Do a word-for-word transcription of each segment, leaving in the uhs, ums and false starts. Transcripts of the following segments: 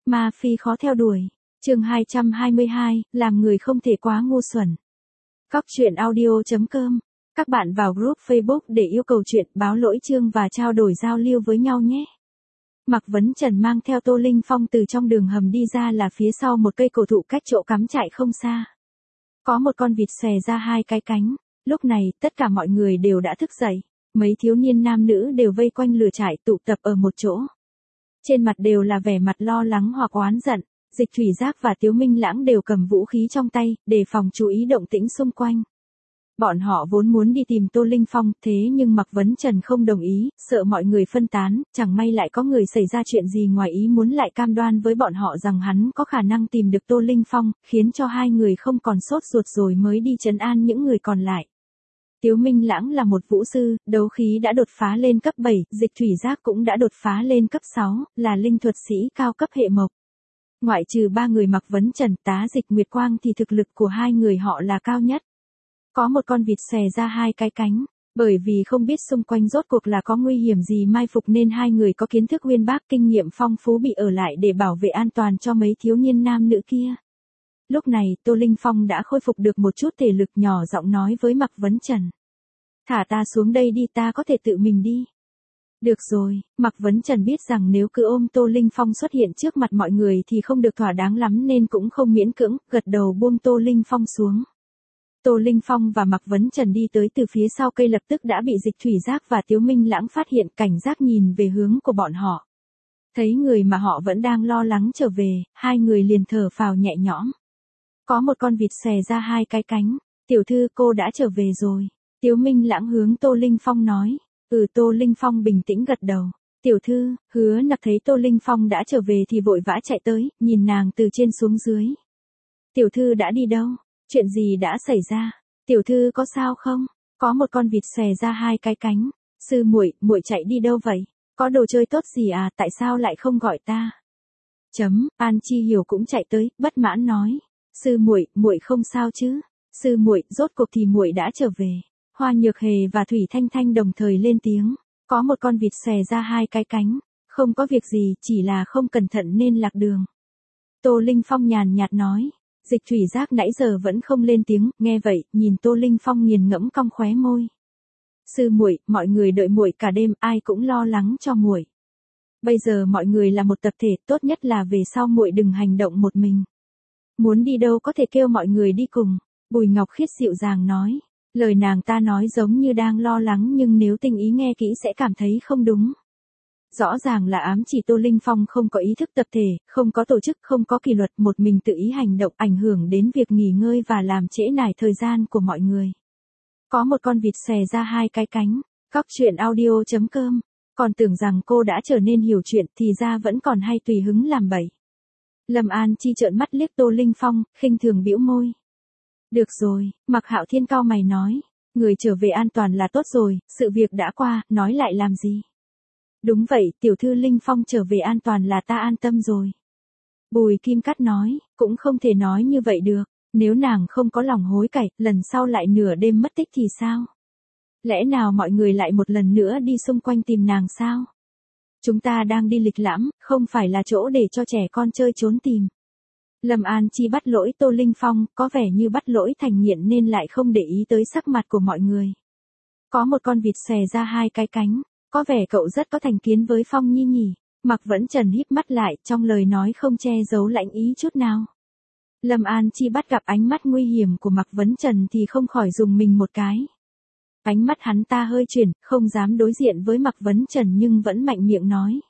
Ma phi khó theo đuổi. Chương hai trăm hai mươi hai, làm người không thể quá ngu xuẩn. Góc truyện audio chấm com. Các bạn vào group Facebook để yêu cầu chuyện, báo lỗi chương và trao đổi giao lưu với nhau nhé. Mạc Vấn Trần mang theo Tô Linh Phong từ trong đường hầm đi ra là phía sau một cây cổ thụ cách chỗ cắm trại không xa. Có một con vịt xòe ra hai cái cánh. Lúc này, tất cả mọi người đều đã thức dậy. Mấy thiếu niên nam nữ đều vây quanh lửa trại tụ tập ở một chỗ. Trên mặt đều là vẻ mặt lo lắng hoặc oán giận. Dịch Thủy Giác và Tiếu Minh Lãng đều cầm vũ khí trong tay, đề phòng chú ý động tĩnh xung quanh. Bọn họ vốn muốn đi tìm Tô Linh Phong, thế nhưng Mạc Vấn Trần không đồng ý, sợ mọi người phân tán, chẳng may lại có người xảy ra chuyện gì ngoài ý muốn lại cam đoan với bọn họ rằng hắn có khả năng tìm được Tô Linh Phong, khiến cho hai người không còn sốt ruột rồi mới đi trấn an những người còn lại. Tiếu Minh Lãng là một vũ sư, đấu khí đã đột phá lên cấp bảy, Dịch Thủy Giác cũng đã đột phá lên cấp sáu, là linh thuật sĩ cao cấp hệ mộc. Ngoại trừ ba người Mạc Vấn Trần, Tá Dịch, Nguyệt Quang thì thực lực của hai người họ là cao nhất. Có một con vịt xòe ra hai cái cánh, bởi vì không biết xung quanh rốt cuộc là có nguy hiểm gì mai phục nên hai người có kiến thức uyên bác kinh nghiệm phong phú bị ở lại để bảo vệ an toàn cho mấy thiếu niên nam nữ kia. Lúc này Tô Linh Phong đã khôi phục được một chút thể lực, nhỏ giọng nói với Mạc Vấn Trần. Thả ta xuống đây đi, ta có thể tự mình đi. Được rồi, Mạc Vấn Trần biết rằng nếu cứ ôm Tô Linh Phong xuất hiện trước mặt mọi người thì không được thỏa đáng lắm nên cũng không miễn cưỡng, gật đầu buông Tô Linh Phong xuống. Tô Linh Phong và Mạc Vấn Trần đi tới từ phía sau cây lập tức đã bị Dịch Thủy Giác và Tiếu Minh Lãng phát hiện, cảnh giác nhìn về hướng của bọn họ. Thấy người mà họ vẫn đang lo lắng trở về, hai người liền thở phào nhẹ nhõm. Có một con vịt xòe ra hai cái cánh, tiểu thư cô đã trở về rồi. Tiếu Minh Lãng hướng Tô Linh Phong nói. Ừ, Tô Linh Phong bình tĩnh gật đầu. Tiểu thư, Hứa Nặc thấy Tô Linh Phong đã trở về thì vội vã chạy tới, nhìn nàng từ trên xuống dưới. Tiểu thư đã đi đâu? Chuyện gì đã xảy ra? Tiểu thư có sao không? Có một con vịt xòe ra hai cái cánh. Sư muội, muội chạy đi đâu vậy? Có đồ chơi tốt gì à, tại sao lại không gọi ta? Chấm, An Chi Hiểu cũng chạy tới, bất mãn nói. Sư muội, muội không sao chứ? Sư muội, rốt cuộc thì muội đã trở về. Hoa Nhược Hề và Thủy Thanh Thanh đồng thời lên tiếng. Có một con vịt xòe ra hai cái cánh. Không có việc gì, chỉ là không cẩn thận nên lạc đường. Tô Linh Phong nhàn nhạt nói. Dịch Thủy Giác nãy giờ vẫn không lên tiếng, nghe vậy, nhìn Tô Linh Phong nghiền ngẫm cong khóe môi. Sư muội, mọi người đợi muội cả đêm, ai cũng lo lắng cho muội. Bây giờ mọi người là một tập thể, tốt nhất là về sau muội đừng hành động một mình. Muốn đi đâu có thể kêu mọi người đi cùng. Bùi Ngọc Khiết dịu dàng nói. Lời nàng ta nói giống như đang lo lắng nhưng nếu tinh ý nghe kỹ sẽ cảm thấy không đúng. Rõ ràng là ám chỉ Tô Linh Phong không có ý thức tập thể, không có tổ chức, không có kỷ luật, một mình tự ý hành động ảnh hưởng đến việc nghỉ ngơi và làm trễ nải thời gian của mọi người. Có một con vịt xòe ra hai cái cánh. Góc truyện audio chấm com. Còn tưởng rằng cô đã trở nên hiểu chuyện thì ra vẫn còn hay tùy hứng làm bậy. Lâm An Chi trợn mắt liếc Tô Linh Phong, khinh thường bĩu môi. Được rồi, Mạc Hạo Thiên cau mày nói. Người trở về an toàn là tốt rồi, sự việc đã qua, nói lại làm gì? Đúng vậy, tiểu thư Linh Phong trở về an toàn là ta an tâm rồi. Bùi Kim Cát nói, cũng không thể nói như vậy được, nếu nàng không có lòng hối cải, lần sau lại nửa đêm mất tích thì sao? Lẽ nào mọi người lại một lần nữa đi xung quanh tìm nàng sao? Chúng ta đang đi lịch lãm, không phải là chỗ để cho trẻ con chơi trốn tìm. Lâm An Chi bắt lỗi Tô Linh Phong, có vẻ như bắt lỗi thành nghiện nên lại không để ý tới sắc mặt của mọi người. Có một con vịt xòe ra hai cái cánh, có vẻ cậu rất có thành kiến với Phong Nhi nhỉ. Mạc Vấn Trần híp mắt lại, trong lời nói không che giấu lãnh ý chút nào. Lâm An Chi bắt gặp ánh mắt nguy hiểm của Mạc Vấn Trần thì không khỏi dùng mình một cái. Ánh mắt hắn ta hơi chuyển, không dám đối diện với Mạc Vấn Trần nhưng vẫn mạnh miệng nói.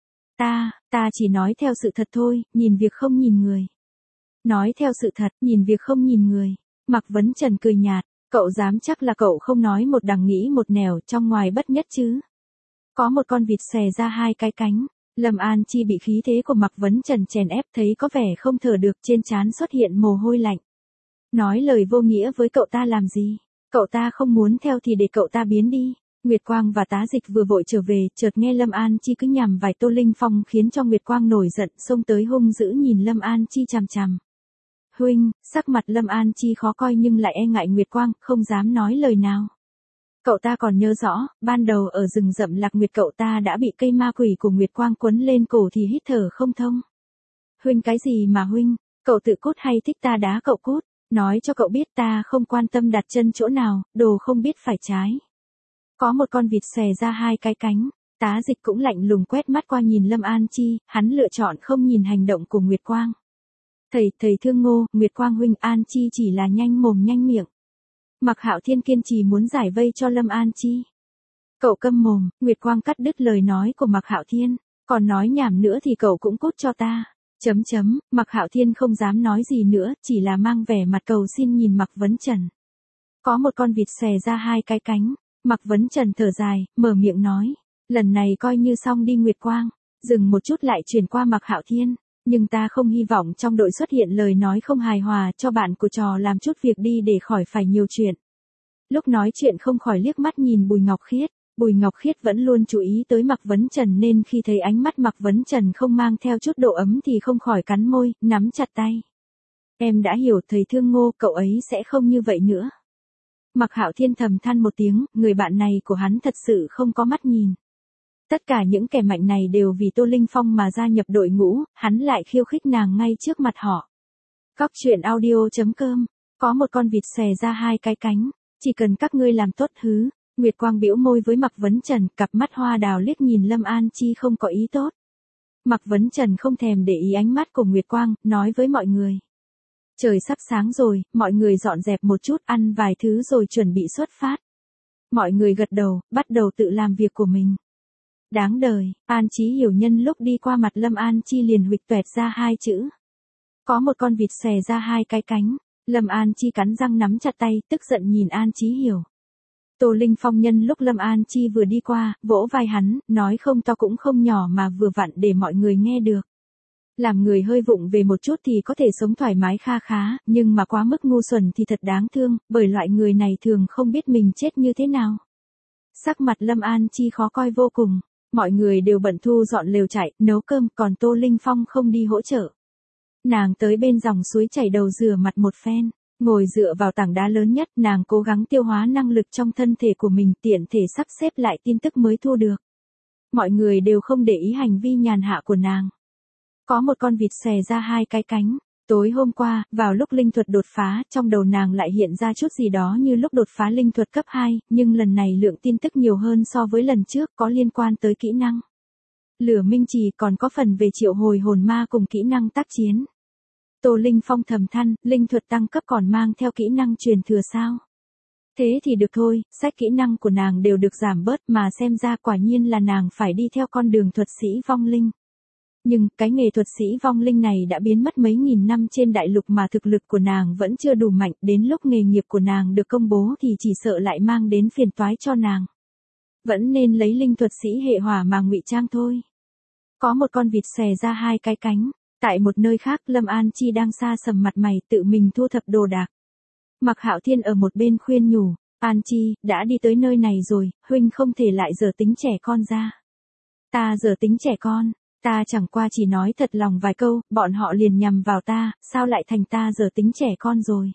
Ta, ta chỉ nói theo sự thật thôi, nhìn việc không nhìn người. Nói theo sự thật, nhìn việc không nhìn người. Mạc Vấn Trần cười nhạt, cậu dám chắc là cậu không nói một đằng nghĩ một nẻo, trong ngoài bất nhất chứ. Có một con vịt xòe ra hai cái cánh. Lâm An Chi bị khí thế của Mạc Vấn Trần chèn ép, thấy có vẻ không thở được, trên trán xuất hiện mồ hôi lạnh. Nói lời vô nghĩa với cậu ta làm gì? Cậu ta không muốn theo thì để cậu ta biến đi. Nguyệt Quang và Tá Dịch vừa vội trở về, chợt nghe Lâm An Chi cứ nhằm vài Tô Linh Phong khiến cho Nguyệt Quang nổi giận, xông tới hung dữ nhìn Lâm An Chi chằm chằm. Huynh, sắc mặt Lâm An Chi khó coi nhưng lại e ngại Nguyệt Quang, không dám nói lời nào. Cậu ta còn nhớ rõ, ban đầu ở rừng rậm Lạc Nguyệt cậu ta đã bị cây ma quỷ của Nguyệt Quang quấn lên cổ thì hít thở không thông. Huynh cái gì mà huynh, cậu tự cút hay thích ta đá cậu cút, nói cho cậu biết ta không quan tâm đặt chân chỗ nào, đồ không biết phải trái. Có một con vịt xòe ra hai cái cánh, Tá Dịch cũng lạnh lùng quét mắt qua nhìn Lâm An Chi, hắn lựa chọn không nhìn hành động của Nguyệt Quang. Thầy, thầy thương Ngô, Nguyệt Quang huynh, An Chi chỉ là nhanh mồm nhanh miệng. Mạc Hạo Thiên kiên trì muốn giải vây cho Lâm An Chi. Cậu câm mồm, Nguyệt Quang cắt đứt lời nói của Mạc Hạo Thiên, còn nói nhảm nữa thì cậu cũng cút cho ta. Chấm chấm, Mạc Hạo Thiên không dám nói gì nữa, chỉ là mang vẻ mặt cầu xin nhìn Mạc Vấn Trần. Có một con vịt xòe ra hai cái cánh, Mạc Vấn Trần thở dài, mở miệng nói, lần này coi như xong đi Nguyệt Quang, dừng một chút lại chuyển qua Mạc Hạo Thiên, nhưng ta không hy vọng trong đội xuất hiện lời nói không hài hòa, cho bạn của trò làm chút việc đi để khỏi phải nhiều chuyện. Lúc nói chuyện không khỏi liếc mắt nhìn Bùi Ngọc Khiết. Bùi Ngọc Khiết vẫn luôn chú ý tới Mạc Vấn Trần nên khi thấy ánh mắt Mạc Vấn Trần không mang theo chút độ ấm thì không khỏi cắn môi, nắm chặt tay. Em đã hiểu thầy thương Ngô, cậu ấy sẽ không như vậy nữa. Mạc Hạo Thiên thầm than một tiếng, người bạn này của hắn thật sự không có mắt nhìn. Tất cả những kẻ mạnh này đều vì Tô Linh Phong mà gia nhập đội ngũ, hắn lại khiêu khích nàng ngay trước mặt họ. Cóc truyện audio chấm com, có một con vịt xòe ra hai cái cánh, chỉ cần các ngươi làm tốt hứ. Nguyệt Quang bĩu môi với Mạc Vấn Trần, cặp mắt hoa đào liếc nhìn Lâm An Chi không có ý tốt. Mạc Vấn Trần không thèm để ý ánh mắt của Nguyệt Quang, nói với mọi người. Trời sắp sáng rồi, mọi người dọn dẹp một chút, ăn vài thứ rồi chuẩn bị xuất phát. Mọi người gật đầu, bắt đầu tự làm việc của mình. Đáng đời, An Chí Hiểu nhân lúc đi qua mặt Lâm An Chi liền huỵch toẹt ra hai chữ. Có một con vịt xòe ra hai cái cánh, Lâm An Chi cắn răng nắm chặt tay, tức giận nhìn An Chí Hiểu. Tô Linh Phong nhân lúc Lâm An Chi vừa đi qua, vỗ vai hắn, nói không to cũng không nhỏ mà vừa vặn để mọi người nghe được. Làm người hơi vụng về một chút thì có thể sống thoải mái kha khá, nhưng mà quá mức ngu xuẩn thì thật đáng thương, bởi loại người này thường không biết mình chết như thế nào. Sắc mặt Lâm An Chi khó coi vô cùng, mọi người đều bận thu dọn lều trại, nấu cơm, còn Tô Linh Phong không đi hỗ trợ. Nàng tới bên dòng suối chảy đầu rửa mặt một phen. Ngồi dựa vào tảng đá lớn nhất, nàng cố gắng tiêu hóa năng lực trong thân thể của mình, tiện thể sắp xếp lại tin tức mới thu được. Mọi người đều không để ý hành vi nhàn hạ của nàng. Có một con vịt xòe ra hai cái cánh. Tối hôm qua, vào lúc linh thuật đột phá, trong đầu nàng lại hiện ra chút gì đó như lúc đột phá linh thuật cấp hai, nhưng lần này lượng tin tức nhiều hơn so với lần trước, có liên quan tới kỹ năng. Lửa minh trì còn có phần về triệu hồi hồn ma cùng kỹ năng tác chiến. Tô Linh Phong thầm than, linh thuật tăng cấp còn mang theo kỹ năng truyền thừa sao? Thế thì được thôi, sách kỹ năng của nàng đều được giảm bớt mà xem ra quả nhiên là nàng phải đi theo con đường thuật sĩ vong linh. Nhưng, cái nghề thuật sĩ vong linh này đã biến mất mấy nghìn năm trên đại lục mà thực lực của nàng vẫn chưa đủ mạnh, đến lúc nghề nghiệp của nàng được công bố thì chỉ sợ lại mang đến phiền toái cho nàng. Vẫn nên lấy linh thuật sĩ hệ hỏa mà ngụy trang thôi. Có một con vịt xòe ra hai cái cánh. Tại một nơi khác, Lâm An Chi đang xa sầm mặt mày tự mình thu thập đồ đạc. Mạc Hạo Thiên ở một bên khuyên nhủ, An Chi, đã đi tới nơi này rồi, huynh không thể lại giờ tính trẻ con ra. Ta giờ tính trẻ con, ta chẳng qua chỉ nói thật lòng vài câu, bọn họ liền nhằm vào ta, sao lại thành ta giờ tính trẻ con rồi.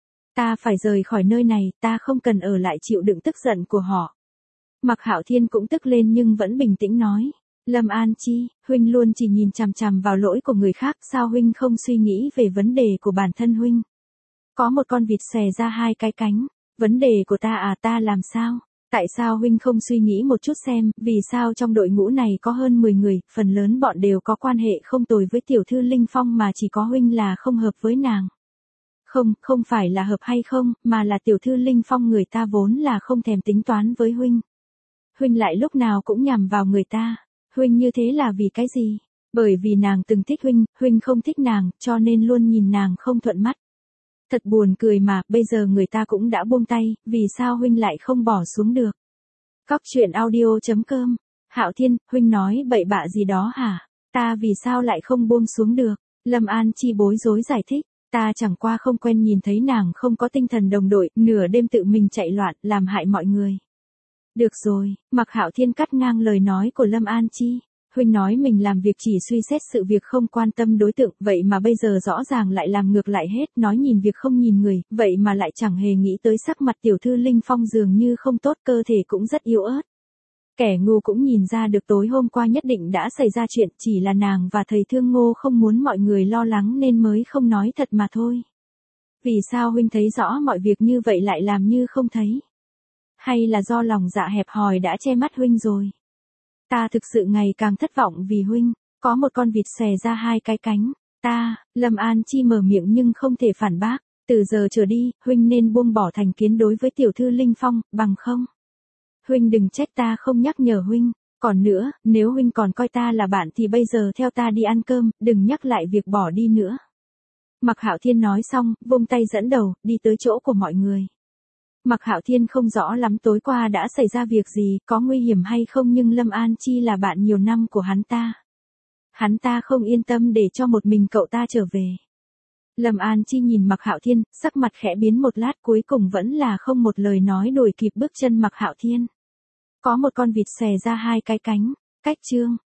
Ta phải rời khỏi nơi này, ta không cần ở lại chịu đựng tức giận của họ. Mạc Hạo Thiên cũng tức lên nhưng vẫn bình tĩnh nói. Lâm An Chi, huynh luôn chỉ nhìn chằm chằm vào lỗi của người khác, sao huynh không suy nghĩ về vấn đề của bản thân huynh? Có một con vịt xòe ra hai cái cánh, vấn đề của ta à, ta làm sao? Tại sao huynh không suy nghĩ một chút xem, vì sao trong đội ngũ này có hơn mười người, phần lớn bọn đều có quan hệ không tồi với tiểu thư Linh Phong mà chỉ có huynh là không hợp với nàng. Không, không phải là hợp hay không, mà là tiểu thư Linh Phong người ta vốn là không thèm tính toán với huynh. Huynh lại lúc nào cũng nhằm vào người ta. Huynh như thế là vì cái gì? Bởi vì nàng từng thích huynh, huynh không thích nàng, cho nên luôn nhìn nàng không thuận mắt. Thật buồn cười mà, bây giờ người ta cũng đã buông tay, vì sao huynh lại không bỏ xuống được? Cóc truyện audio chấm com, Hạo Thiên, huynh nói bậy bạ gì đó hả? Ta vì sao lại không buông xuống được? Lâm An Chi bối rối giải thích, ta chẳng qua không quen nhìn thấy nàng không có tinh thần đồng đội, nửa đêm tự mình chạy loạn, làm hại mọi người. Được rồi, Mạc Hạo Thiên cắt ngang lời nói của Lâm An Chi. Huynh nói mình làm việc chỉ suy xét sự việc không quan tâm đối tượng, vậy mà bây giờ rõ ràng lại làm ngược lại hết, nói nhìn việc không nhìn người, vậy mà lại chẳng hề nghĩ tới sắc mặt tiểu thư Linh Phong dường như không tốt, cơ thể cũng rất yếu ớt. Kẻ ngu cũng nhìn ra được tối hôm qua nhất định đã xảy ra chuyện, chỉ là nàng và thầy Thương Ngô không muốn mọi người lo lắng nên mới không nói thật mà thôi. Vì sao huynh thấy rõ mọi việc như vậy lại làm như không thấy? Hay là do lòng dạ hẹp hòi đã che mắt huynh rồi? Ta thực sự ngày càng thất vọng vì huynh, có một con vịt xòe ra hai cái cánh. Ta, Lâm An Chi mở miệng nhưng không thể phản bác, từ giờ trở đi, huynh nên buông bỏ thành kiến đối với tiểu thư Linh Phong, bằng không. Huynh đừng trách ta không nhắc nhở huynh, còn nữa, nếu huynh còn coi ta là bạn thì bây giờ theo ta đi ăn cơm, đừng nhắc lại việc bỏ đi nữa. Mạc Hạo Thiên nói xong, vung tay dẫn đầu, đi tới chỗ của mọi người. Mạc Hạo Thiên không rõ lắm tối qua đã xảy ra việc gì, có nguy hiểm hay không, nhưng Lâm An Chi là bạn nhiều năm của hắn ta. Hắn ta không yên tâm để cho một mình cậu ta trở về. Lâm An Chi nhìn Mạc Hạo Thiên, sắc mặt khẽ biến một lát, cuối cùng vẫn là không một lời nói đuổi kịp bước chân Mạc Hạo Thiên. Có một con vịt xòe ra hai cái cánh, cách chương.